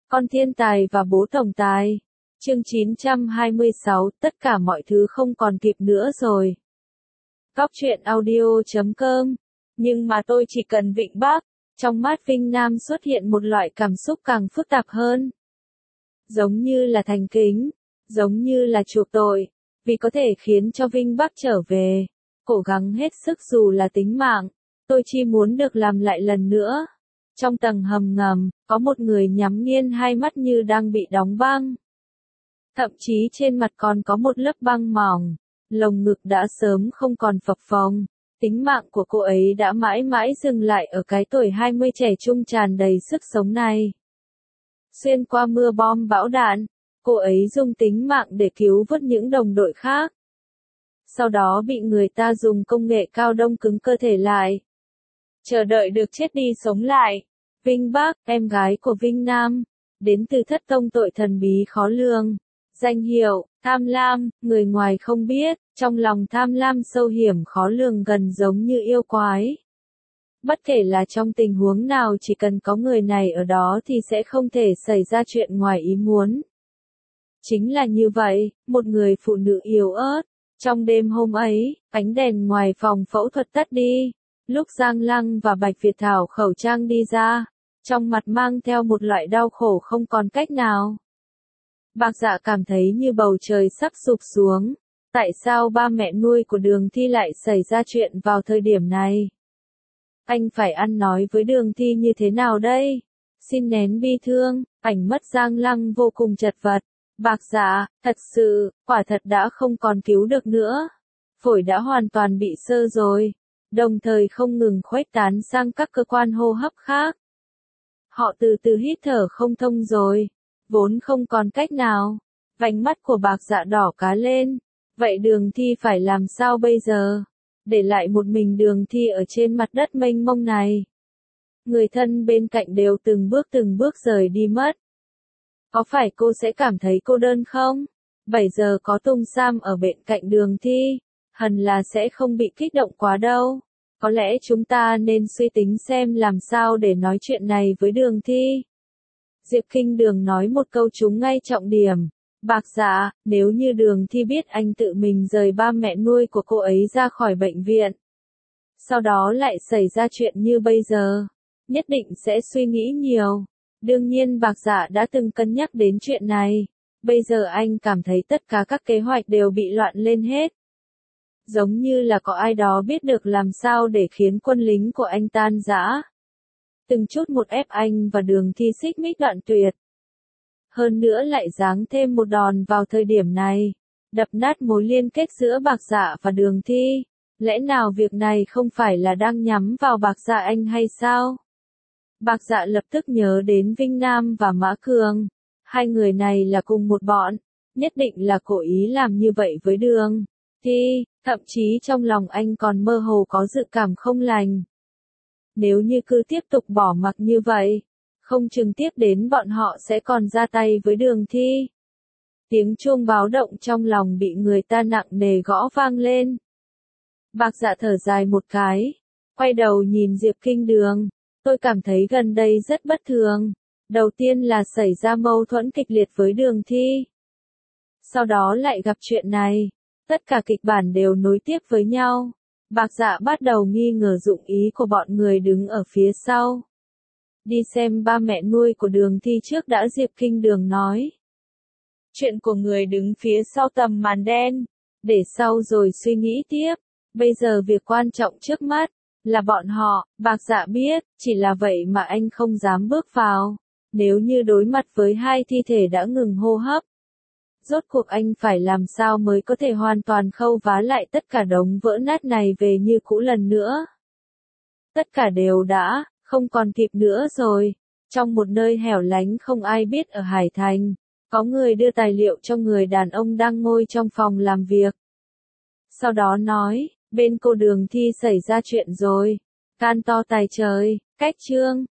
Con thiên tài và bố tổng tài. Chương 926, tất cả mọi thứ không còn kịp nữa rồi. Cóc truyện audio.com. Nhưng mà tôi chỉ cần Vịnh Bắc. Trong mắt Vinh Nam xuất hiện một loại cảm xúc càng phức tạp hơn. Giống như là thành kính, giống như là chuộc tội, vì có thể khiến cho Vinh Bắc trở về. Cố gắng hết sức dù là tính mạng, tôi chỉ muốn được làm lại lần nữa. Trong tầng hầm ngầm, có một người nhắm nghiền hai mắt như đang bị đóng băng. Thậm chí trên mặt còn có một lớp băng mỏng, lồng ngực đã sớm không còn phập phồng. Tính mạng của cô ấy đã mãi mãi dừng lại ở cái tuổi 20 trẻ trung tràn đầy sức sống này. Xuyên qua mưa bom bão đạn, cô ấy dùng tính mạng để cứu vớt những đồng đội khác. Sau đó bị người ta dùng công nghệ cao đông cứng cơ thể lại. Chờ đợi được chết đi sống lại. Vinh Bắc, em gái của Vinh Nam, đến từ thất tông tội thần bí khó lường. Danh hiệu, tham lam, người ngoài không biết, trong lòng tham lam sâu hiểm khó lường gần giống như yêu quái. Bất kể là trong tình huống nào chỉ cần có người này ở đó thì sẽ không thể xảy ra chuyện ngoài ý muốn. Chính là như vậy, một người phụ nữ yếu ớt. Trong đêm hôm ấy, ánh đèn ngoài phòng phẫu thuật tắt đi. Lúc Giang Lăng và Bạch Việt Thảo khẩu trang đi ra, trong mặt mang theo một loại đau khổ không còn cách nào. Bạc Dạ cảm thấy như bầu trời sắp sụp xuống. Tại sao ba mẹ nuôi của Đường Thi lại xảy ra chuyện vào thời điểm này? Anh phải ăn nói với Đường Thi như thế nào đây? Xin nén bi thương, ảnh mất Giang Lăng vô cùng chật vật. Bạc Dạ, thật sự, quả thật đã không còn cứu được nữa. Phổi đã hoàn toàn bị xơ rồi, đồng thời không ngừng khuếch tán sang các cơ quan hô hấp khác. Họ từ từ hít thở không thông rồi, vốn không còn cách nào. Vành mắt của Bạc Dạ đỏ cá lên. Vậy Đường Thi phải làm sao bây giờ? Để lại một mình Đường Thi ở trên mặt đất mênh mông này. Người thân bên cạnh đều từng bước rời đi mất. Có phải cô sẽ cảm thấy cô đơn không? 7 giờ có Tung Sam ở bên cạnh Đường Thi, hẳn là sẽ không bị kích động quá đâu. Có lẽ chúng ta nên suy tính xem làm sao để nói chuyện này với Đường Thi. Diệp Kinh Đường nói một câu trúng ngay trọng điểm. Bạc Dạ, nếu như Đường Thi biết anh tự mình rời ba mẹ nuôi của cô ấy ra khỏi bệnh viện, sau đó lại xảy ra chuyện như bây giờ, nhất định sẽ suy nghĩ nhiều. Đương nhiên Bạc Dạ đã từng cân nhắc đến chuyện này. Bây giờ anh cảm thấy tất cả các kế hoạch đều bị loạn lên hết. Giống như là có ai đó biết được làm sao để khiến quân lính của anh tan rã. Từng chút một ép anh và Đường Thi xích mích đoạn tuyệt. Hơn nữa lại giáng thêm một đòn vào thời điểm này, đập nát mối liên kết giữa Bạc Dạ và Đường Thi. Lẽ nào việc này không phải là đang nhắm vào Bạc Dạ anh hay sao? Bạc Dạ lập tức nhớ đến Vinh Nam và Mã Cường. Hai người này là cùng một bọn, nhất định là cố ý làm như vậy với Đường Thi, thậm chí trong lòng anh còn mơ hồ có dự cảm không lành. Nếu như cứ tiếp tục bỏ mặc như vậy, không chừng tiếp đến bọn họ sẽ còn ra tay với Đường Thi. Tiếng chuông báo động trong lòng bị người ta nặng nề gõ vang lên. Bạc Dạ thở dài một cái, quay đầu nhìn Diệp Kinh Đường. Tôi cảm thấy gần đây rất bất thường. Đầu tiên là xảy ra mâu thuẫn kịch liệt với Đường Thi. Sau đó lại gặp chuyện này. Tất cả kịch bản đều nối tiếp với nhau. Bạc Dạ bắt đầu nghi ngờ dụng ý của bọn người đứng ở phía sau. Đi xem ba mẹ nuôi của Đường Thi trước đã, Diệp Kinh Đường nói. Chuyện của người đứng phía sau tầm màn đen. Để sau rồi suy nghĩ tiếp. Bây giờ việc quan trọng trước mắt là bọn họ. Bạc Dạ biết, chỉ là vậy mà anh không dám bước vào. Nếu như đối mặt với hai thi thể đã ngừng hô hấp, rốt cuộc anh phải làm sao mới có thể hoàn toàn khâu vá lại tất cả đống vỡ nát này về như cũ lần nữa. Tất cả đều đã, không còn kịp nữa rồi. Trong một nơi hẻo lánh không ai biết ở Hải Thành, có người đưa tài liệu cho người đàn ông đang ngồi trong phòng làm việc. Sau đó nói, bên cô Đường Thi xảy ra chuyện rồi. Can to tài trời, cách chương.